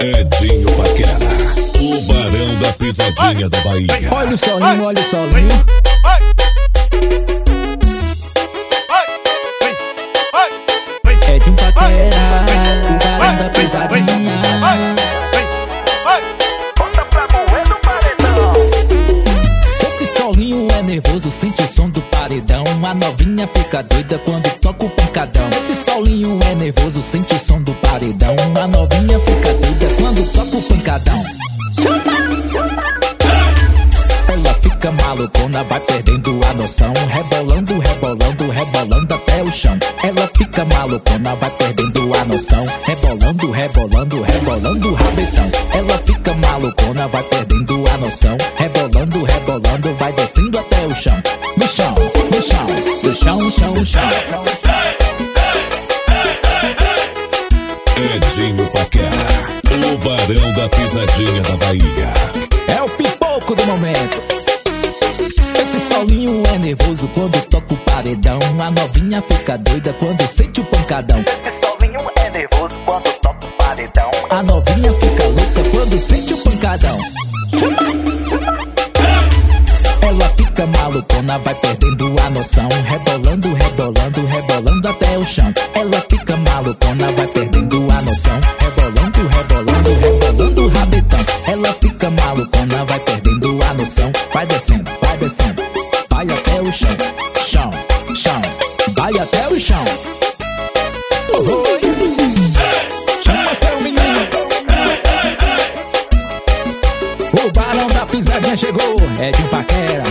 Edinho Paquera, o barão da pisadinha da Bahia. Olha o solinho, olha o solinho. Edinho Paquera, o barão da pisadinha. Bota pra moer no paredão. Esse solinho é nervoso, sente o som do paredão. A novinha fica doida quando toca o pancadão. Esse solinho é nervoso, sente o som do paredão. A novinha fica doida quando toca o pancadão. Ela fica malucona, vai perdendo a noção. Rebolando, rebolando, rebolando até o chão. Ela fica malucona, vai perdendo a noção. Rebolando, rebolando, rebolando o rabeção. Ela fica malucona, vai perdendo a noção. Rebolando, rebolando, vai descendo até o chão. No chão, no chão, no chão, chão, chão. Edinho Paquera, o barão da pisadinha da Bahia. É o pipoco do momento. Esse solinho é nervoso quando toca o paredão. A novinha fica doida quando sente o pancadão. Esse solinho é nervoso quando toca o paredão. A novinha fica louca quando sente o pancadão. Ela fica malucona, vai perdendo a noção. Rebolando, rebolando, rebolando até o chão. Ela fica malucona, vai perdendo a noção. Rebolando, rebolando, rebolando o rabetão. Ela fica malucona, vai perdendo a noção. Vai descendo, vai até o chão. Chão, chão, vai até o chão. Oi. Chama seu menino. O barão da pisadinha chegou. Edinho Paquera,